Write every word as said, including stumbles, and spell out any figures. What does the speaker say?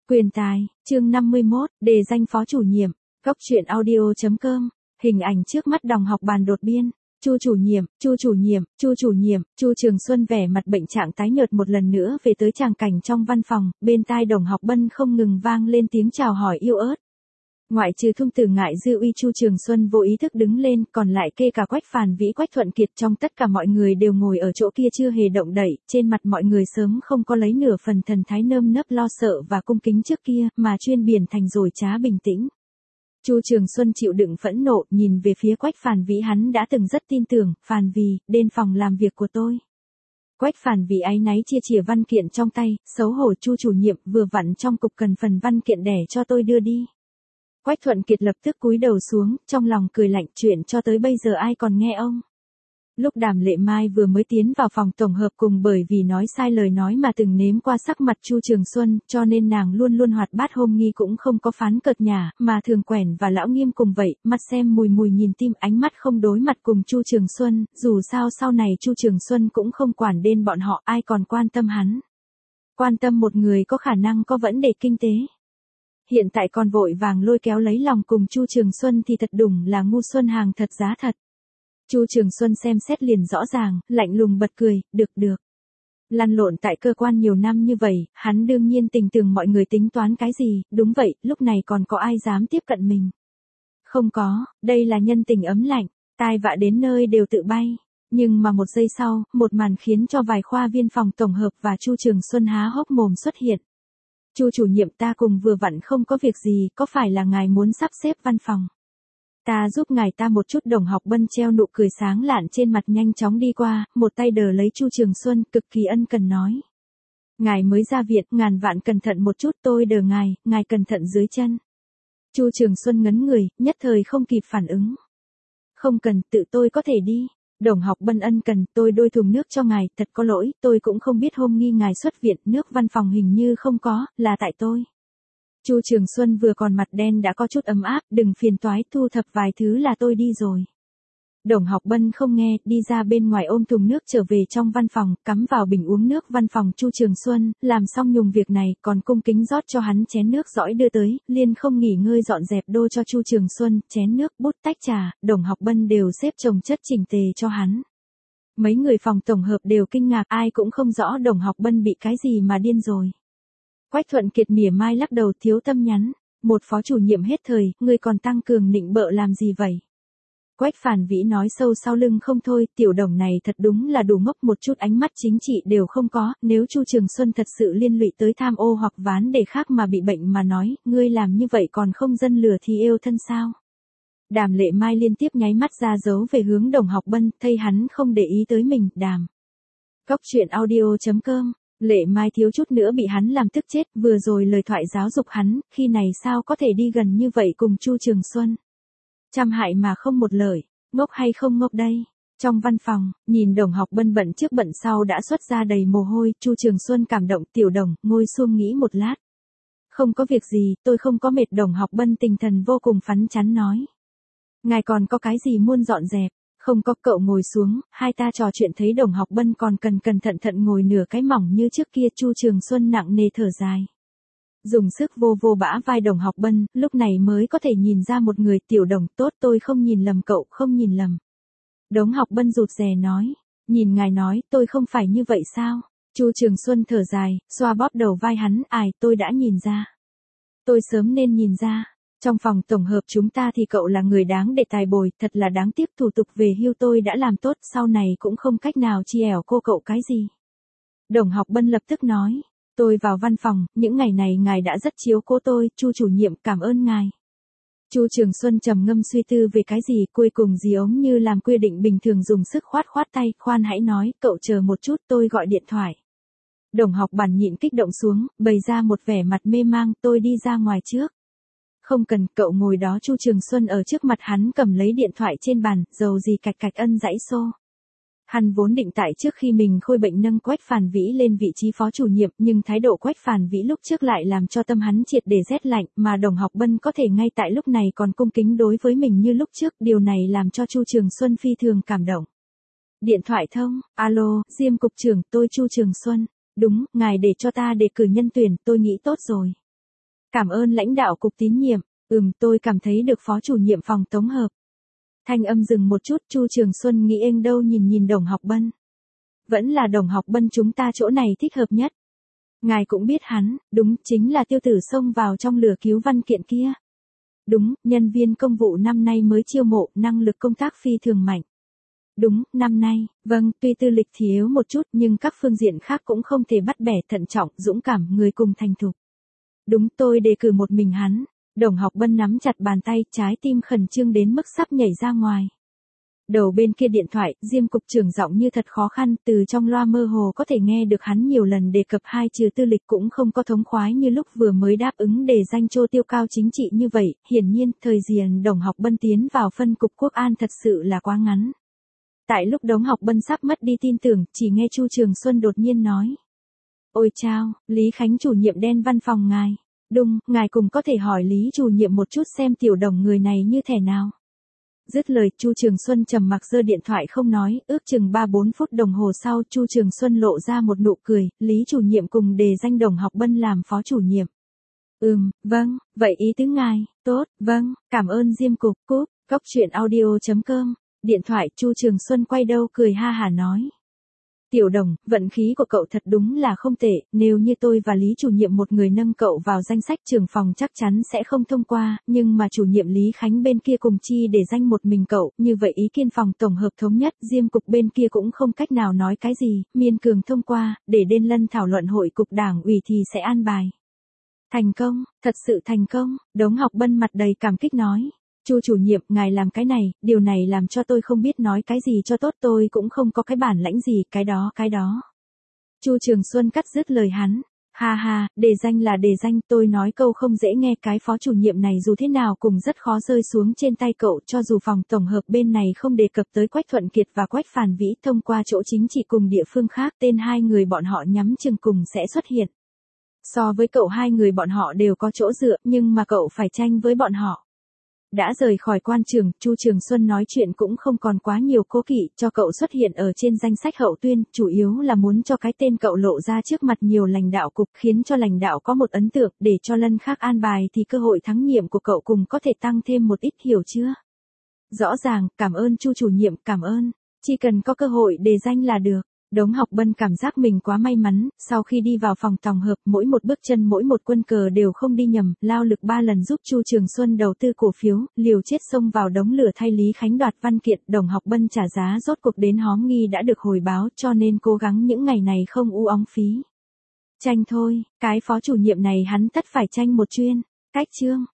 Quyền tài, chương năm mươi mốt, đề danh phó chủ nhiệm, góc truyện audio.com, hình ảnh trước mắt đồng học bàn đột biên. Chu chủ nhiệm, Chu chủ nhiệm, Chu chủ nhiệm, Chu Trường Xuân vẻ mặt bệnh trạng tái nhợt một lần nữa về tới tràng cảnh trong văn phòng, bên tai đồng học Bân không ngừng vang lên tiếng chào hỏi yêu ớt. Ngoại trừ Thung Tử Ngại Dư Uy, Chu Trường Xuân vô ý thức đứng lên, còn lại kê cả Quách Phàn Vĩ, Quách Thuận Kiệt, trong tất cả mọi người đều ngồi ở chỗ kia chưa hề động đậy, trên mặt mọi người sớm không có lấy nửa phần thần thái nơm nớp lo sợ và cung kính trước kia, mà chuyên biển thành rồi trá bình tĩnh. Chu Trường Xuân chịu đựng phẫn nộ, nhìn về phía Quách Phàn Vĩ, hắn đã từng rất tin tưởng, Phàn Vĩ, đến phòng làm việc của tôi. Quách Phàn Vĩ áy náy chia chìa văn kiện trong tay, xấu hổ, Chu chủ nhiệm, vừa vặn trong cục cần phần văn kiện để cho tôi đưa đi. Quách Thuận Kiệt lập tức cúi đầu xuống, trong lòng cười lạnh, chuyện cho tới bây giờ ai còn nghe ông. Lúc Đàm Lệ Mai vừa mới tiến vào phòng tổng hợp cùng bởi vì nói sai lời nói mà từng nếm qua sắc mặt Chu Trường Xuân, cho nên nàng luôn luôn hoạt bát hôm nghi cũng không có phán cợt nhả, mà thường quẻn và lão nghiêm cùng vậy, mắt xem mùi mùi nhìn tim, ánh mắt không đối mặt cùng Chu Trường Xuân, dù sao sau này Chu Trường Xuân cũng không quản đến bọn họ, ai còn quan tâm hắn. Quan tâm một người có khả năng có vấn đề kinh tế. Hiện tại còn vội vàng lôi kéo lấy lòng cùng Chu Trường Xuân thì thật đủng là ngu xuân hàng thật giá thật. Chu Trường Xuân xem xét liền rõ ràng, lạnh lùng bật cười, được được. Lăn lộn tại cơ quan nhiều năm như vậy, hắn đương nhiên tình tưởng mọi người tính toán cái gì, đúng vậy, lúc này còn có ai dám tiếp cận mình. Không có, đây là nhân tình ấm lạnh, tai vạ đến nơi đều tự bay. Nhưng mà một giây sau, một màn khiến cho vài khoa viên phòng tổng hợp và Chu Trường Xuân há hốc mồm xuất hiện. Chu chủ nhiệm, ta cùng vừa vặn không có việc gì, có phải là ngài muốn sắp xếp văn phòng? Ta giúp ngài ta một chút. Đồng học Bân treo nụ cười sáng lạn trên mặt nhanh chóng đi qua, một tay đờ lấy Chu Trường Xuân, cực kỳ ân cần nói. Ngài mới ra viện, ngàn vạn cẩn thận một chút, tôi đờ ngài, ngài cẩn thận dưới chân. Chu Trường Xuân ngấn người, nhất thời không kịp phản ứng. Không cần, tự tôi có thể đi. Đồng học Bân ân cần, tôi đôi thùng nước cho ngài, thật có lỗi, tôi cũng không biết hôm nghi ngài xuất viện, nước văn phòng hình như không có, là tại tôi. Chu Trường Xuân vừa còn mặt đen đã có chút ấm áp, đừng phiền toái, thu thập vài thứ là tôi đi rồi. Đồng học Bân không nghe, đi ra bên ngoài ôm thùng nước trở về trong văn phòng, cắm vào bình uống nước văn phòng Chu Trường Xuân, làm xong nhùng việc này, còn cung kính rót cho hắn chén nước dõi đưa tới, liên không nghỉ ngơi dọn dẹp đô cho Chu Trường Xuân, chén nước, bút, tách trà, đồng học Bân đều xếp chồng chất chỉnh tề cho hắn. Mấy người phòng tổng hợp đều kinh ngạc, ai cũng không rõ đồng học Bân bị cái gì mà điên rồi. Quách Thuận Kiệt mỉa mai lắc đầu, thiếu tâm nhắn, một phó chủ nhiệm hết thời, ngươi còn tăng cường nịnh bợ làm gì vậy? Quách Phàn Vĩ nói sâu sau lưng không thôi, tiểu đồng này thật đúng là đủ ngốc, một chút ánh mắt chính trị đều không có, nếu Chu Trường Xuân thật sự liên lụy tới tham ô hoặc ván để khác mà bị bệnh mà nói, ngươi làm như vậy còn không dân lừa thì yêu thân sao? Đàm Lệ Mai liên tiếp nháy mắt ra dấu về hướng đồng học Bân, thay hắn không để ý tới mình, đàm. Góc truyện audio.com. Lệ Mai thiếu chút nữa bị hắn làm tức chết, vừa rồi lời thoại giáo dục hắn, khi này sao có thể đi gần như vậy cùng Chu Trường Xuân. Trăm hại mà không một lợi, ngốc hay không ngốc đây. Trong văn phòng, nhìn đồng học Bân bận trước bận sau đã xuất ra đầy mồ hôi, Chu Trường Xuân cảm động, tiểu đồng, ngồi xuống nghĩ một lát. Không có việc gì, tôi không có mệt. Đồng học Bân tinh thần vô cùng phấn chấn nói. Ngài còn có cái gì muốn dọn dẹp? Không có, cậu ngồi xuống, hai ta trò chuyện. Thấy đồng học Bân còn cần cần thận thận ngồi nửa cái mỏng như trước kia, Chu Trường Xuân nặng nề thở dài. Dùng sức vô vô bã vai đồng học Bân, lúc này mới có thể nhìn ra một người, tiểu đồng, tốt, tôi không nhìn lầm cậu, không nhìn lầm. Đồng học Bân rụt rè nói, nhìn ngài nói, tôi không phải như vậy sao? Chu Trường Xuân thở dài, xoa bóp đầu vai hắn, ai, tôi đã nhìn ra. Tôi sớm nên nhìn ra. Trong phòng tổng hợp chúng ta thì cậu là người đáng để tài bồi, thật là đáng tiếc, thủ tục về hưu tôi đã làm tốt, sau này cũng không cách nào chi ẻo cô cậu cái gì. Đồng học Bân lập tức nói, tôi vào văn phòng, những ngày này ngài đã rất chiếu cố tôi, Chu chủ nhiệm, cảm ơn ngài. Chu Trường Xuân trầm ngâm suy tư về cái gì, cuối cùng gì ống như làm quy định bình thường dùng sức khoát khoát tay, khoan hãy nói, cậu chờ một chút, tôi gọi điện thoại. Đồng học bản nhịn kích động xuống, bày ra một vẻ mặt mê mang, tôi đi ra ngoài trước. Không cần, cậu ngồi đó. Chu Trường Xuân ở trước mặt hắn cầm lấy điện thoại trên bàn, dầu gì cạch cạch ân dãy xô. Hắn vốn định tại trước khi mình khôi bệnh nâng Quách Phàn Vĩ lên vị trí phó chủ nhiệm, nhưng thái độ Quách Phàn Vĩ lúc trước lại làm cho tâm hắn triệt để rét lạnh, mà đồng học Bân có thể ngay tại lúc này còn cung kính đối với mình như lúc trước, điều này làm cho Chu Trường Xuân phi thường cảm động. Điện thoại thông, alo, Diêm cục trưởng, tôi Chu Trường Xuân. Đúng, ngài để cho ta đề cử nhân tuyển, tôi nghĩ tốt rồi. Cảm ơn lãnh đạo cục tín nhiệm, ừm tôi cảm thấy được phó chủ nhiệm phòng tổng hợp. Thanh âm dừng một chút, Chu Trường Xuân nghĩ ênh đâu nhìn nhìn Đồng Học Bân. Vẫn là Đồng Học Bân chúng ta chỗ này thích hợp nhất. Ngài cũng biết hắn, đúng, chính là tiêu tử xông vào trong lửa cứu văn kiện kia. Đúng, nhân viên công vụ năm nay mới chiêu mộ, năng lực công tác phi thường mạnh. Đúng, năm nay, vâng, tuy tư lịch thì yếu một chút nhưng các phương diện khác cũng không thể bắt bẻ, thận trọng, dũng cảm, người cùng thành thục. Đúng, tôi đề cử một mình hắn. Đồng Học Bân nắm chặt bàn tay, trái tim khẩn trương đến mức sắp nhảy ra ngoài. Đầu bên kia điện thoại, Diêm cục trưởng giọng như thật khó khăn, từ trong loa mơ hồ có thể nghe được hắn nhiều lần đề cập hai chữ tư lịch cũng không có thống khoái như lúc vừa mới đáp ứng đề danh chô tiêu cao chính trị như vậy, hiển nhiên, thời gian Đồng Học Bân tiến vào phân cục Quốc an thật sự là quá ngắn. Tại lúc Đồng Học Bân sắp mất đi tin tưởng, chỉ nghe Chu Trường Xuân đột nhiên nói. Ôi chao, Lý Khánh chủ nhiệm đen văn phòng ngài. Đúng, ngài cùng có thể hỏi Lý chủ nhiệm một chút xem tiểu Đồng người này như thế nào. Dứt lời, Chu Trường Xuân trầm mặc giơ điện thoại không nói, ước chừng ba bốn phút đồng hồ sau Chu Trường Xuân lộ ra một nụ cười, Lý chủ nhiệm cùng đề danh Đồng Học Bân làm phó chủ nhiệm. Ừm, vâng, vậy ý tứ ngài, tốt, vâng, cảm ơn Diêm cục, cúp, góc chuyện audio chấm com, điện thoại Chu Trường Xuân quay đầu cười ha hả nói. Tiểu Đồng, vận khí của cậu thật đúng là không tệ, nếu như tôi và Lý chủ nhiệm một người nâng cậu vào danh sách trưởng phòng chắc chắn sẽ không thông qua, nhưng mà chủ nhiệm Lý Khánh bên kia cùng chi để danh một mình cậu, như vậy ý kiến phòng tổng hợp thống nhất, Diêm cục bên kia cũng không cách nào nói cái gì, miên cường thông qua, để đến lân thảo luận hội cục đảng ủy thì sẽ an bài. Thành công, thật sự thành công, Đồng Học Bân mặt đầy cảm kích nói. Chu chủ nhiệm, ngài làm cái này, điều này làm cho tôi không biết nói cái gì cho tốt, tôi cũng không có cái bản lãnh gì, cái đó, cái đó. Chu Trường Xuân cắt dứt lời hắn. Ha ha, đề danh là đề danh, tôi nói câu không dễ nghe, cái phó chủ nhiệm này dù thế nào cũng rất khó rơi xuống trên tay cậu, cho dù phòng tổng hợp bên này không đề cập tới Quách Thuận Kiệt và Quách Phàn Vĩ thông qua chỗ chính trị cùng địa phương khác, tên hai người bọn họ nhắm chừng cùng sẽ xuất hiện. So với cậu hai người bọn họ đều có chỗ dựa, nhưng mà cậu phải tranh với bọn họ. Đã rời khỏi quan trường, Chu Trường Xuân nói chuyện cũng không còn quá nhiều cố kỵ, cho cậu xuất hiện ở trên danh sách hậu tuyên, chủ yếu là muốn cho cái tên cậu lộ ra trước mặt nhiều lãnh đạo cục, khiến cho lãnh đạo có một ấn tượng, để cho lân khác an bài thì cơ hội thắng nhiệm của cậu cùng có thể tăng thêm một ít, hiểu chưa? Rõ ràng, cảm ơn Chu chủ nhiệm, cảm ơn, chỉ cần có cơ hội đề danh là được. Đồng Học Bân cảm giác mình quá may mắn, sau khi đi vào phòng tổng hợp, mỗi một bước chân mỗi một quân cờ đều không đi nhầm, lao lực ba lần giúp Chu Trường Xuân đầu tư cổ phiếu, liều chết xông vào đống lửa thay Lý Khánh đoạt văn kiện, Đồng Học Bân trả giá rốt cuộc đến hóm nghi đã được hồi báo, cho nên cố gắng những ngày này không u óng phí. Tranh thôi, cái phó chủ nhiệm này hắn tất phải tranh một chuyên, cách chương.